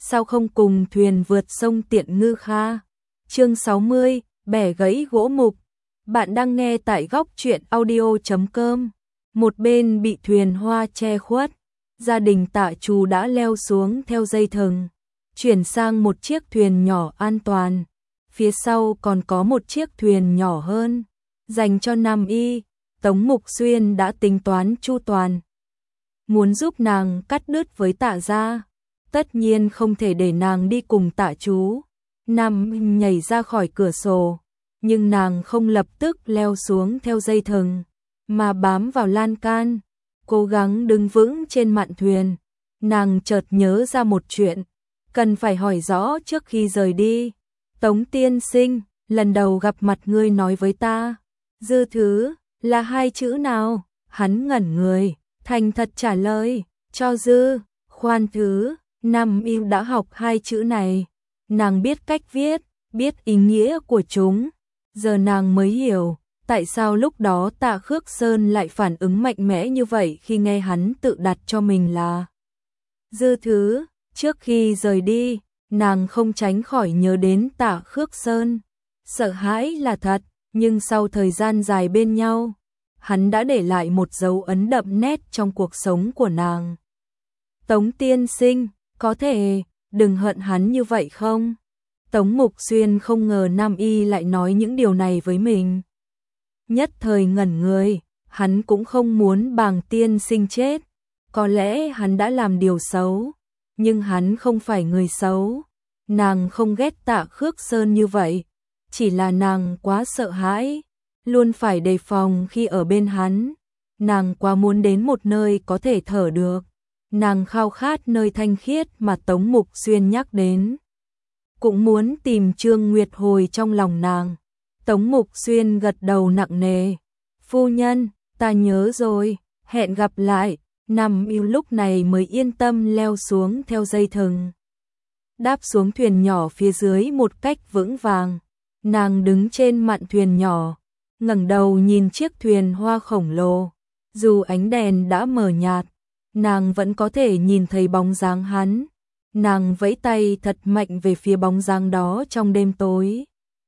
sao không cùng thuyền vượt sông Tiện Ngư Kha. Chương 60, bẻ gãy gỗ mục. Bạn đang nghe tại góc truyện audio.com. Một bên bị thuyền hoa che khuất, gia đình Tạ Trù đã leo xuống theo dây thừng, chuyển sang một chiếc thuyền nhỏ an toàn. Phía sau còn có một chiếc thuyền nhỏ hơn, dành cho Nam Y. Tống Mục Xuyên đã tính toán chu toàn, muốn giúp nàng cắt đứt với Tạ gia. Tất nhiên không thể để nàng đi cùng Tạ chú. Nam nhảy ra khỏi cửa sổ, nhưng nàng không lập tức leo xuống theo dây thừng, mà bám vào lan can, cố gắng đứng vững trên mạn thuyền. Nàng chợt nhớ ra một chuyện, cần phải hỏi rõ trước khi rời đi. Tống tiên sinh, lần đầu gặp mặt ngươi nói với ta, dư thứ, là hai chữ nào? Hắn ngẩn người, thành thật trả lời, cho dư, khoan thứ. Nam Y đã học hai chữ này, nàng biết cách viết, biết ý nghĩa của chúng. Giờ nàng mới hiểu, tại sao lúc đó Tạ Khước Sơn lại phản ứng mạnh mẽ như vậy khi nghe hắn tự đặt cho mình là dư thứ. Trước khi rời đi, nàng không tránh khỏi nhớ đến Tạ Khước Sơn. Sợ hãi là thật, nhưng sau thời gian dài bên nhau, hắn đã để lại một dấu ấn đậm nét trong cuộc sống của nàng. Tống tiên sinh, có thể đừng hận hắn như vậy không? Tống Mục Xuyên không ngờ Nam Y lại nói những điều này với mình. Nhất thời ngẩn người, hắn cũng không muốn Bàng tiên sinh chết. Có lẽ hắn đã làm điều xấu, nhưng hắn không phải người xấu. Nàng không ghét Tạ Khước Sơn như vậy, chỉ là nàng quá sợ hãi, luôn phải đề phòng khi ở bên hắn. Nàng quá muốn đến một nơi có thể thở được. Nàng khao khát nơi thanh khiết mà Tống Mục Xuyên nhắc đến, cũng muốn tìm Trương Nguyệt hồi trong lòng nàng. Tống Mục Xuyên gật đầu nặng nề. Phu nhân, ta nhớ rồi, hẹn gặp lại. Nam Y lúc này mới yên tâm leo xuống theo dây thừng, đáp xuống thuyền nhỏ phía dưới một cách vững vàng. Nàng đứng trên mạn thuyền nhỏ, ngẩng đầu nhìn chiếc thuyền hoa khổng lồ. Dù ánh đèn đã mờ nhạt, nàng vẫn có thể nhìn thấy bóng dáng hắn. Nàng vẫy tay thật mạnh về phía bóng dáng đó trong đêm tối.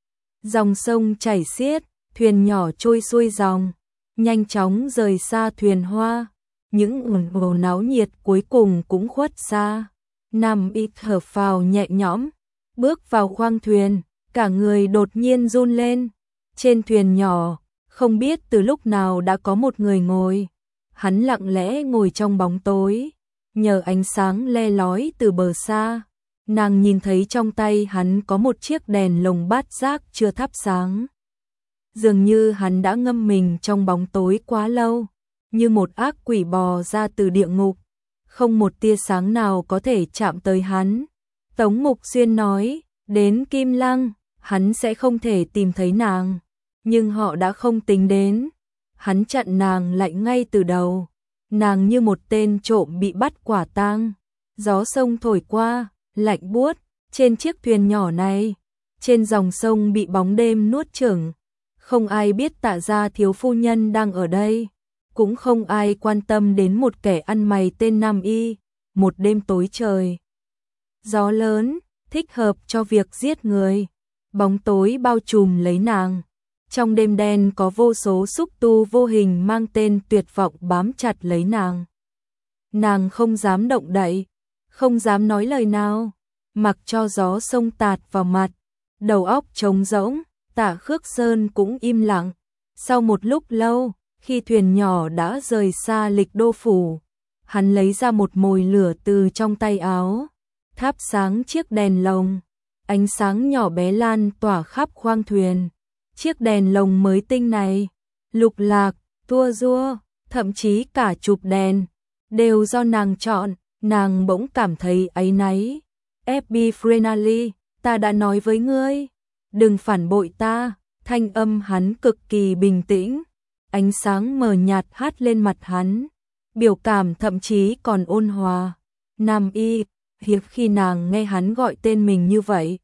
Dòng sông chảy xiết, thuyền nhỏ trôi xuôi dòng, nhanh chóng rời xa thuyền hoa. Những ồn náo nhiệt cuối cùng cũng khuất xa. Nam Y thở phào nhẹ nhõm, bước vào khoang thuyền, cả người đột nhiên run lên. Trên thuyền nhỏ, không biết từ lúc nào đã có một người ngồi. Hắn lặng lẽ ngồi trong bóng tối, nhờ ánh sáng le lói từ bờ xa, nàng nhìn thấy trong tay hắn có một chiếc đèn lồng bát giác chưa thắp sáng. Dường như hắn đã ngâm mình trong bóng tối quá lâu, như một ác quỷ bò ra từ địa ngục, không một tia sáng nào có thể chạm tới hắn. Tống Mục Xuyên nói, đến Kim Lăng, hắn sẽ không thể tìm thấy nàng, nhưng họ đã không tính đến. Hắn chặn nàng lại ngay từ đầu. Nàng như một tên trộm bị bắt quả tang. Gió sông thổi qua, lạnh buốt trên chiếc thuyền nhỏ này. Trên dòng sông bị bóng đêm nuốt chửng. Không ai biết Tạ gia thiếu phu nhân đang ở đây. Cũng không ai quan tâm đến một kẻ ăn mày tên Nam Y. Một đêm tối trời, gió lớn, thích hợp cho việc giết người. Bóng tối bao trùm lấy nàng. Trong đêm đen có vô số xúc tu vô hình mang tên tuyệt vọng bám chặt lấy nàng. Nàng không dám động đậy, không dám nói lời nào, mặc cho gió sông tạt vào mặt. Đầu óc trống rỗng, Tạ Khước Sơn cũng im lặng. Sau một lúc lâu, khi thuyền nhỏ đã rời xa Lịch Đô phủ, hắn lấy ra một mồi lửa từ trong tay áo, thắp sáng chiếc đèn lồng. Ánh sáng nhỏ bé lan tỏa khắp khoang thuyền. Chiếc đèn lồng mới tinh này, lục lạc, tua rua, thậm chí cả chụp đèn, đều do nàng chọn. Nàng bỗng cảm thấy áy náy. Epiphenali, ta đã nói với ngươi, đừng phản bội ta. Thanh âm hắn cực kỳ bình tĩnh, ánh sáng mờ nhạt hắt lên mặt hắn, biểu cảm thậm chí còn ôn hòa. Nam Y, hiếm khi nàng nghe hắn gọi tên mình như vậy.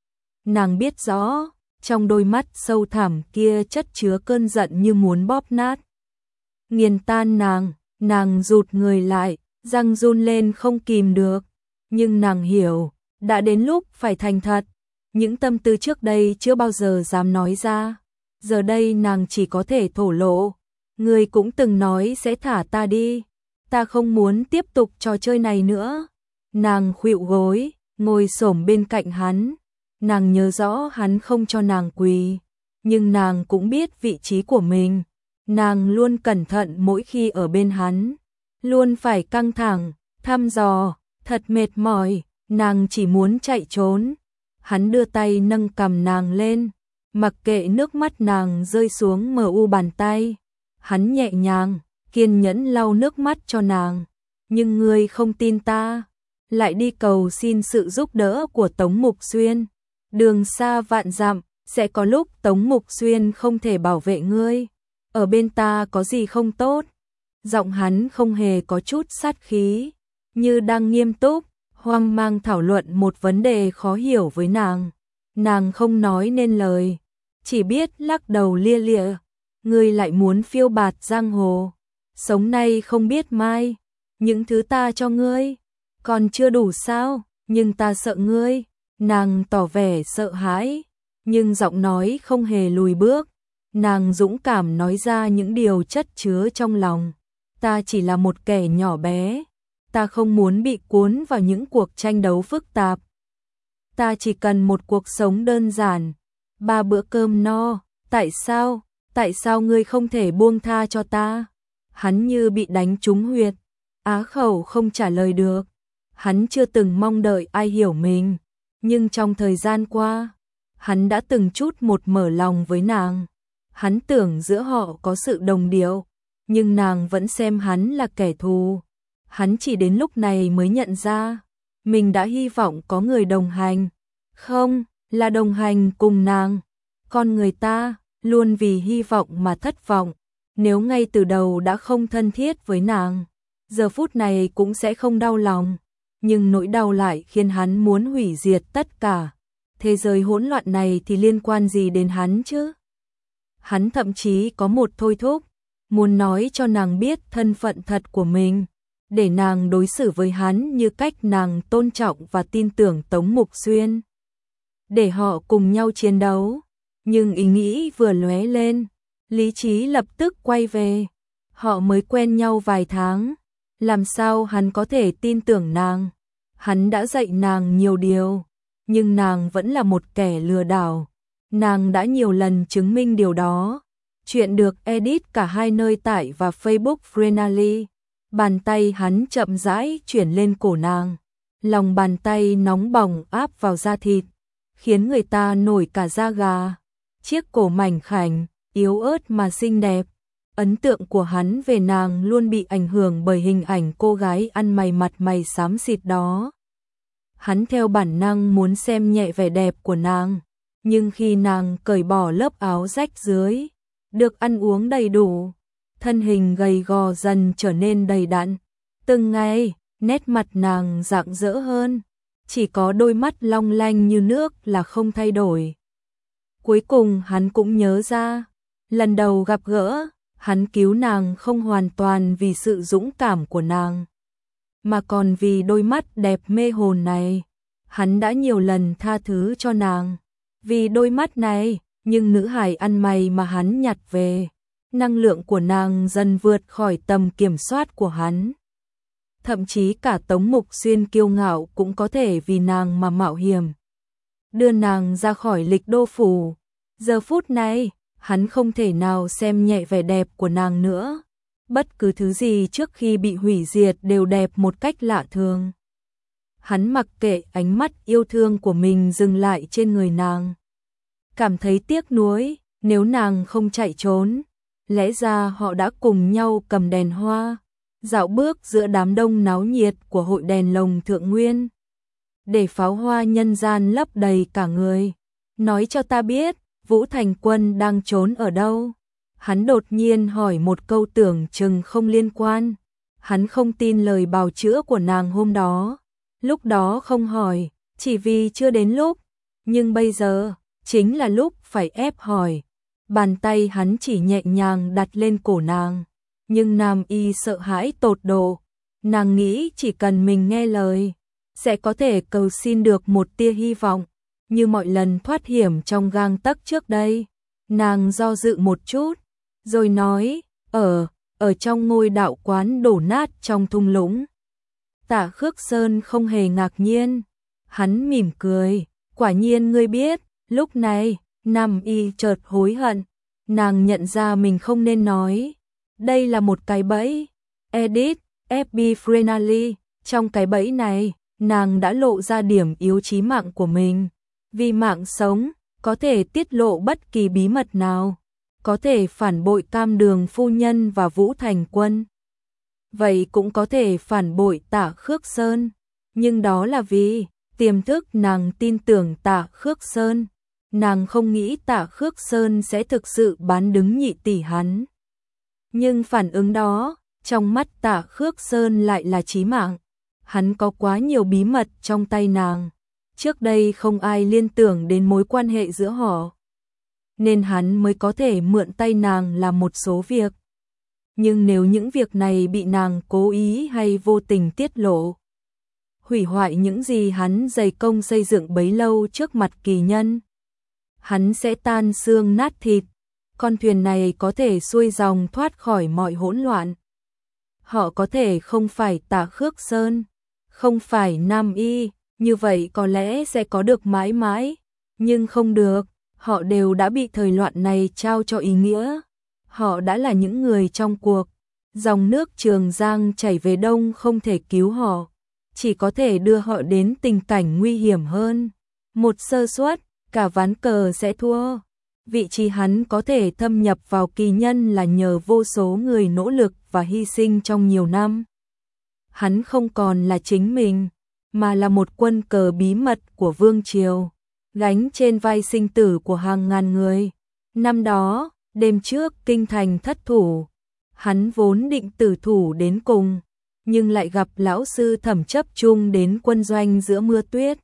Nàng biết rõ, trong đôi mắt sâu thẳm kia chất chứa cơn giận như muốn bóp nát, nghiền tan nàng. Nàng rụt người lại, răng run lên không kìm được. Nhưng nàng hiểu, đã đến lúc phải thành thật. Những tâm tư trước đây chưa bao giờ dám nói ra, giờ đây nàng chỉ có thể thổ lộ. Ngươi cũng từng nói sẽ thả ta đi, ta không muốn tiếp tục trò chơi này nữa. Nàng khuỵu gối, ngồi xổm bên cạnh hắn. Nàng nhớ rõ hắn không cho nàng quỳ, nhưng nàng cũng biết vị trí của mình. Nàng luôn cẩn thận mỗi khi ở bên hắn, luôn phải căng thẳng, thăm dò, thật mệt mỏi, nàng chỉ muốn chạy trốn. Hắn đưa tay nâng cằm nàng lên, mặc kệ nước mắt nàng rơi xuống mờ u bàn tay. Hắn nhẹ nhàng, kiên nhẫn lau nước mắt cho nàng. Nhưng ngươi không tin ta, lại đi cầu xin sự giúp đỡ của Tống Mục Xuyên. Đường xa vạn dặm, sẽ có lúc Tống Mục Xuyên không thể bảo vệ ngươi. Ở bên ta có gì không tốt? Giọng hắn không hề có chút sát khí, như đang nghiêm túc, hoang mang thảo luận một vấn đề khó hiểu với nàng. Nàng không nói nên lời, chỉ biết lắc đầu lia lịa. Ngươi lại muốn phiêu bạt giang hồ, sống nay không biết mai. Những thứ ta cho ngươi còn chưa đủ sao? Nhưng ta sợ ngươi. Nàng tỏ vẻ sợ hãi, nhưng giọng nói không hề lùi bước. Nàng dũng cảm nói ra những điều chất chứa trong lòng. Ta chỉ là một kẻ nhỏ bé, ta không muốn bị cuốn vào những cuộc tranh đấu phức tạp. Ta chỉ cần một cuộc sống đơn giản, 3 bữa cơm no. Tại sao ngươi không thể buông tha cho ta? Hắn như bị đánh trúng huyệt, á khẩu không trả lời được. Hắn chưa từng mong đợi ai hiểu mình, nhưng trong thời gian qua, hắn đã từng chút một mở lòng với nàng. Hắn tưởng giữa họ có sự đồng điệu, nhưng nàng vẫn xem hắn là kẻ thù. Hắn chỉ đến lúc này mới nhận ra, mình đã hy vọng có người đồng hành, không là đồng hành cùng nàng. Con người ta luôn vì hy vọng mà thất vọng. Nếu ngay từ đầu đã không thân thiết với nàng, giờ phút này cũng sẽ không đau lòng. Nhưng nỗi đau lại khiến hắn muốn hủy diệt tất cả. Thế giới hỗn loạn này thì liên quan gì đến hắn chứ? Hắn thậm chí có một thôi thúc, muốn nói cho nàng biết thân phận thật của mình, để nàng đối xử với hắn như cách nàng tôn trọng và tin tưởng Tống Mục Xuyên, để họ cùng nhau chiến đấu. Nhưng ý nghĩ vừa lóe lên, lý trí lập tức quay về. Họ mới quen nhau vài tháng, làm sao hắn có thể tin tưởng nàng? Hắn đã dạy nàng nhiều điều, nhưng nàng vẫn là một kẻ lừa đảo. Nàng đã nhiều lần chứng minh điều đó. Chuyện được edit cả hai nơi tải và Facebook Frenally. Bàn tay hắn chậm rãi chuyển lên cổ nàng. Lòng bàn tay nóng bỏng áp vào da thịt, khiến người ta nổi cả da gà. Chiếc cổ mảnh khảnh, yếu ớt mà xinh đẹp. Ấn tượng của hắn về nàng luôn bị ảnh hưởng bởi hình ảnh cô gái ăn mày mặt mày xám xịt đó. Hắn theo bản năng muốn xem nhẹ vẻ đẹp của nàng, nhưng khi nàng cởi bỏ lớp áo rách dưới, được ăn uống đầy đủ, thân hình gầy gò dần trở nên đầy đặn. Từng ngày, nét mặt nàng rạng rỡ hơn, chỉ có đôi mắt long lanh như nước là không thay đổi. Cuối cùng hắn cũng nhớ ra, lần đầu gặp gỡ, hắn cứu nàng không hoàn toàn vì sự dũng cảm của nàng, mà còn vì đôi mắt đẹp mê hồn này. Hắn đã nhiều lần tha thứ cho nàng vì đôi mắt này, nhưng nữ hài ăn mày mà hắn nhặt về, năng lượng của nàng dần vượt khỏi tầm kiểm soát của hắn. Thậm chí cả Tống Mục Xuyên kiêu ngạo cũng có thể vì nàng mà mạo hiểm, đưa nàng ra khỏi Lịch Đô phủ. Giờ phút này, hắn không thể nào xem nhẹ vẻ đẹp của nàng nữa. Bất cứ thứ gì trước khi bị hủy diệt đều đẹp một cách lạ thường. Hắn mặc kệ ánh mắt yêu thương của mình dừng lại trên người nàng. Cảm thấy tiếc nuối, nếu nàng không chạy trốn, lẽ ra họ đã cùng nhau cầm đèn hoa, dạo bước giữa đám đông náo nhiệt của hội đèn lồng Thượng Nguyên, để pháo hoa nhân gian lấp đầy cả người. Nói cho ta biết, Vũ Thành Quân đang trốn ở đâu? Hắn đột nhiên hỏi một câu tưởng chừng không liên quan. Hắn không tin lời bào chữa của nàng hôm đó. Lúc đó không hỏi, chỉ vì chưa đến lúc. Nhưng bây giờ, chính là lúc phải ép hỏi. Bàn tay hắn chỉ nhẹ nhàng đặt lên cổ nàng. Nhưng Nam Y sợ hãi tột độ. Nàng nghĩ chỉ cần mình nghe lời, sẽ có thể cầu xin được một tia hy vọng, như mọi lần thoát hiểm trong gang tấc trước đây. Nàng do dự một chút, rồi nói, ở trong ngôi đạo quán đổ nát trong thung lũng. Tạ Khước Sơn không hề ngạc nhiên, hắn mỉm cười, quả nhiên ngươi biết. Lúc này, Nam Y chợt hối hận, nàng nhận ra mình không nên nói. Đây là một cái bẫy. Edit, FB Frenally, trong cái bẫy này, nàng đã lộ ra điểm yếu chí mạng của mình. Vì mạng sống, có thể tiết lộ bất kỳ bí mật nào, có thể phản bội Cam Đường phu nhân và Vũ Thành Quân. Vậy cũng có thể phản bội Tạ Khước Sơn, nhưng đó là vì tiềm thức nàng tin tưởng Tạ Khước Sơn. Nàng không nghĩ Tạ Khước Sơn sẽ thực sự bán đứng nhị tỷ hắn. Nhưng phản ứng đó, trong mắt Tạ Khước Sơn lại là chí mạng. Hắn có quá nhiều bí mật trong tay nàng. Trước đây không ai liên tưởng đến mối quan hệ giữa họ, nên hắn mới có thể mượn tay nàng làm một số việc. Nhưng nếu những việc này bị nàng cố ý hay vô tình tiết lộ, hủy hoại những gì hắn dày công xây dựng bấy lâu trước mặt kỳ nhân, hắn sẽ tan xương nát thịt. Con thuyền này có thể xuôi dòng thoát khỏi mọi hỗn loạn. Họ có thể không phải Tạ Khước Sơn, không phải Nam Y, như vậy có lẽ sẽ có được mãi mãi, nhưng không được, họ đều đã bị thời loạn này trao cho ý nghĩa. Họ đã là những người trong cuộc, dòng nước Trường Giang chảy về đông không thể cứu họ, chỉ có thể đưa họ đến tình cảnh nguy hiểm hơn. Một sơ suất, cả ván cờ sẽ thua. Vị trí hắn có thể thâm nhập vào kỳ nhân là nhờ vô số người nỗ lực và hy sinh trong nhiều năm. Hắn không còn là chính mình, mà là một quân cờ bí mật của vương triều, gánh trên vai sinh tử của hàng ngàn người. Năm đó, đêm trước kinh thành thất thủ, hắn vốn định tử thủ đến cùng, nhưng lại gặp lão sư Thẩm Chấp Trung đến quân doanh giữa mưa tuyết.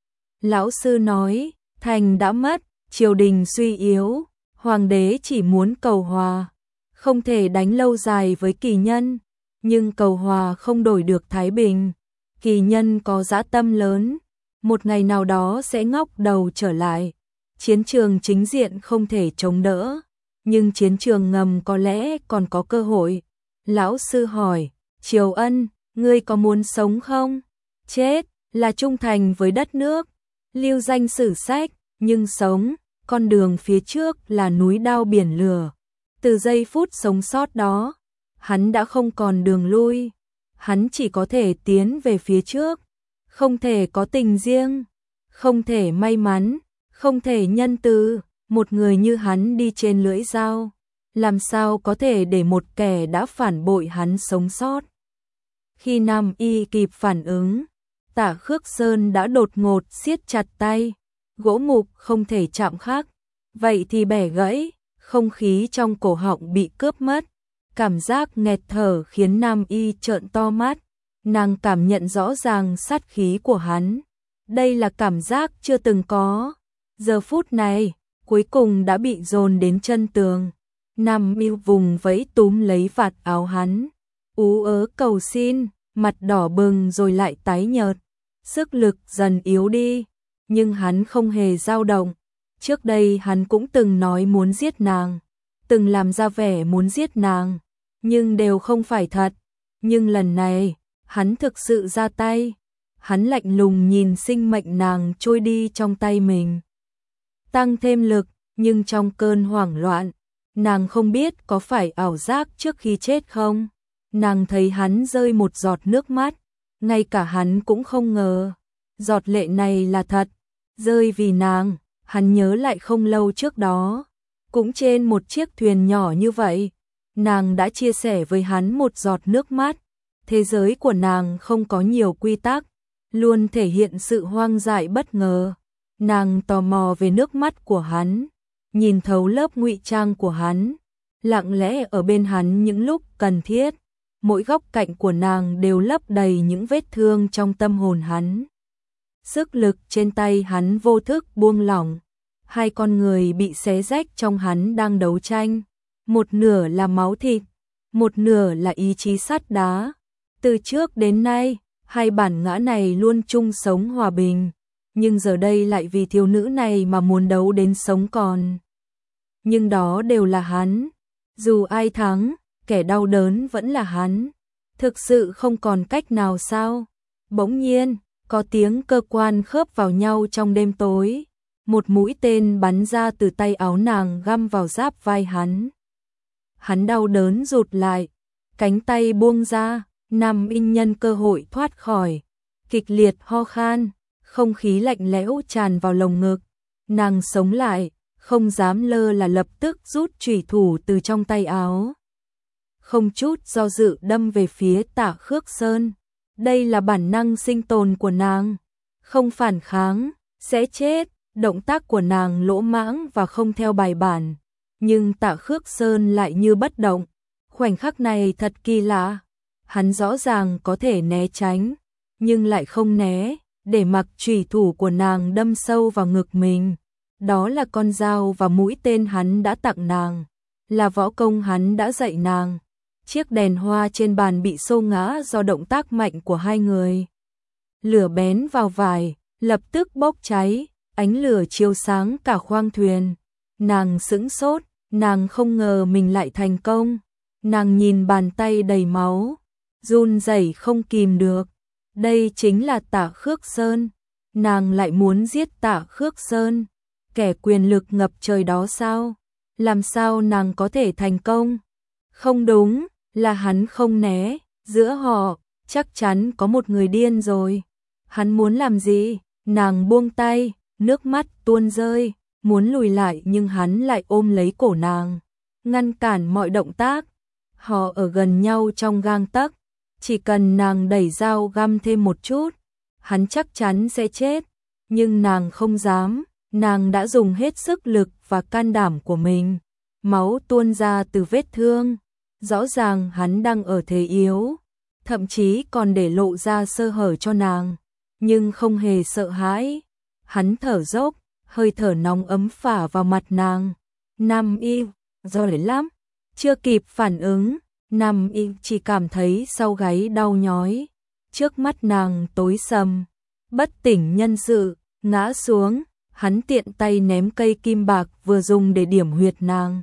Lão sư nói, thành đã mất, triều đình suy yếu, hoàng đế chỉ muốn cầu hòa, không thể đánh lâu dài với kỳ nhân, nhưng cầu hòa không đổi được thái bình. Kỳ nhân có dã tâm lớn, một ngày nào đó sẽ ngóc đầu trở lại. Chiến trường chính diện không thể chống đỡ, nhưng chiến trường ngầm có lẽ còn có cơ hội. Lão sư hỏi, Triều Ân, ngươi có muốn sống không? Chết là trung thành với đất nước, lưu danh sử sách, nhưng sống, con đường phía trước là núi đao biển lửa. Từ giây phút sống sót đó, hắn đã không còn đường lui, hắn chỉ có thể tiến về phía trước, không thể có tình riêng, không thể may mắn, không thể nhân từ. Một người như hắn đi trên lưỡi dao, làm sao có thể để một kẻ đã phản bội hắn sống sót. Khi Nam Y kịp phản ứng, Tạ Khước Sơn đã đột ngột siết chặt tay, gỗ mục không thể chạm khắc, vậy thì bẻ gãy, không khí trong cổ họng bị cướp mất. Cảm giác nghẹt thở khiến Nam Y trợn to mắt, nàng cảm nhận rõ ràng sát khí của hắn. Đây là cảm giác chưa từng có. Giờ phút này, cuối cùng đã bị dồn đến chân tường. Nam Y vùng vẫy túm lấy vạt áo hắn, ú ớ cầu xin, mặt đỏ bừng rồi lại tái nhợt. Sức lực dần yếu đi, nhưng hắn không hề dao động. Trước đây hắn cũng từng nói muốn giết nàng, từng làm ra vẻ muốn giết nàng, nhưng đều không phải thật. Nhưng lần này, hắn thực sự ra tay. Hắn lạnh lùng nhìn sinh mệnh nàng trôi đi trong tay mình, tăng thêm lực, nhưng trong cơn hoảng loạn, nàng không biết có phải ảo giác trước khi chết không. Nàng thấy hắn rơi một giọt nước mắt, ngay cả hắn cũng không ngờ, giọt lệ này là thật, rơi vì nàng. Hắn nhớ lại không lâu trước đó, cũng trên một chiếc thuyền nhỏ như vậy, nàng đã chia sẻ với hắn một giọt nước mắt. Thế giới của nàng không có nhiều quy tắc, luôn thể hiện sự hoang dại bất ngờ. Nàng tò mò về nước mắt của hắn, nhìn thấu lớp ngụy trang của hắn, lặng lẽ ở bên hắn những lúc cần thiết. Mỗi góc cạnh của nàng đều lấp đầy những vết thương trong tâm hồn hắn. Sức lực trên tay hắn vô thức buông lỏng. Hai con người bị xé rách trong hắn đang đấu tranh. Một nửa là máu thịt, một nửa là ý chí sắt đá. Từ trước đến nay, Hai bản ngã này luôn chung sống hòa bình, nhưng giờ đây lại vì thiếu nữ này mà muốn đấu đến sống còn. Nhưng đó đều là hắn, dù ai thắng, kẻ đau đớn vẫn là hắn. Thực sự không còn cách nào sao? Bỗng nhiên, có tiếng cơ quan khớp vào nhau trong đêm tối. Một mũi tên bắn ra từ tay áo nàng găm vào giáp vai hắn. Hắn đau đớn rụt lại, cánh tay buông ra, Nam Y nhân cơ hội thoát khỏi, kịch liệt ho khan, không khí lạnh lẽo tràn vào lồng ngực. Nàng sống lại, không dám lơ là lập tức rút chủy thủ từ trong tay áo. Không chút do dự đâm về phía Tạ Khước Sơn. Đây là bản năng sinh tồn của nàng, không phản kháng, sẽ chết. Động tác của nàng lỗ mãng và không theo bài bản, nhưng Tạ Khước Sơn lại như bất động. Khoảnh khắc này thật kỳ lạ, hắn rõ ràng có thể né tránh, nhưng lại không né, để mặc chủy thủ của nàng đâm sâu vào ngực mình. Đó là con dao và mũi tên hắn đã tặng nàng, là võ công hắn đã dạy nàng. Chiếc đèn hoa trên bàn bị xô ngã do động tác mạnh của hai người. Lửa bén vào vải, lập tức bốc cháy, ánh lửa chiếu sáng cả khoang thuyền. Nàng sững sốt, nàng không ngờ mình lại thành công. Nàng nhìn bàn tay đầy máu, run rẩy không kìm được. Đây chính là Tạ Khước Sơn. Nàng lại muốn giết Tạ Khước Sơn, kẻ quyền lực ngập trời đó sao? Làm sao nàng có thể thành công? Không đúng, là hắn không né, giữa họ, chắc chắn có một người điên rồi. Hắn muốn làm gì? Nàng buông tay, nước mắt tuôn rơi, muốn lùi lại nhưng hắn lại ôm lấy cổ nàng, ngăn cản mọi động tác. Họ ở gần nhau trong gang tấc, chỉ cần nàng đẩy dao găm thêm một chút, hắn chắc chắn sẽ chết. Nhưng nàng không dám, nàng đã dùng hết sức lực và can đảm của mình. Máu tuôn ra từ vết thương, rõ ràng hắn đang ở thế yếu, thậm chí còn để lộ ra sơ hở cho nàng, nhưng không hề sợ hãi. Hắn thở dốc, hơi thở nóng ấm phả vào mặt nàng. Nam Y, giỏi lắm. Chưa kịp phản ứng, Nam Y chỉ cảm thấy sau gáy đau nhói. Trước mắt nàng tối sầm, bất tỉnh nhân sự, ngã xuống. Hắn tiện tay ném cây kim bạc vừa dùng để điểm huyệt nàng.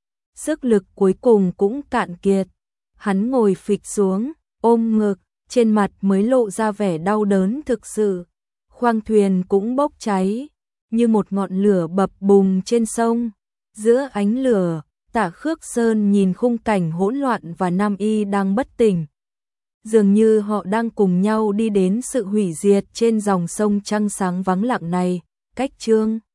Sức lực cuối cùng cũng cạn kiệt. Hắn ngồi phịch xuống, ôm ngực, trên mặt mới lộ ra vẻ đau đớn thực sự. Khoang thuyền cũng bốc cháy, như một ngọn lửa bập bùng trên sông. Giữa ánh lửa, Tạ Khước Sơn nhìn khung cảnh hỗn loạn và Nam Y đang bất tỉnh. Dường như họ đang cùng nhau đi đến sự hủy diệt trên dòng sông trăng sáng vắng lặng này. Cách chương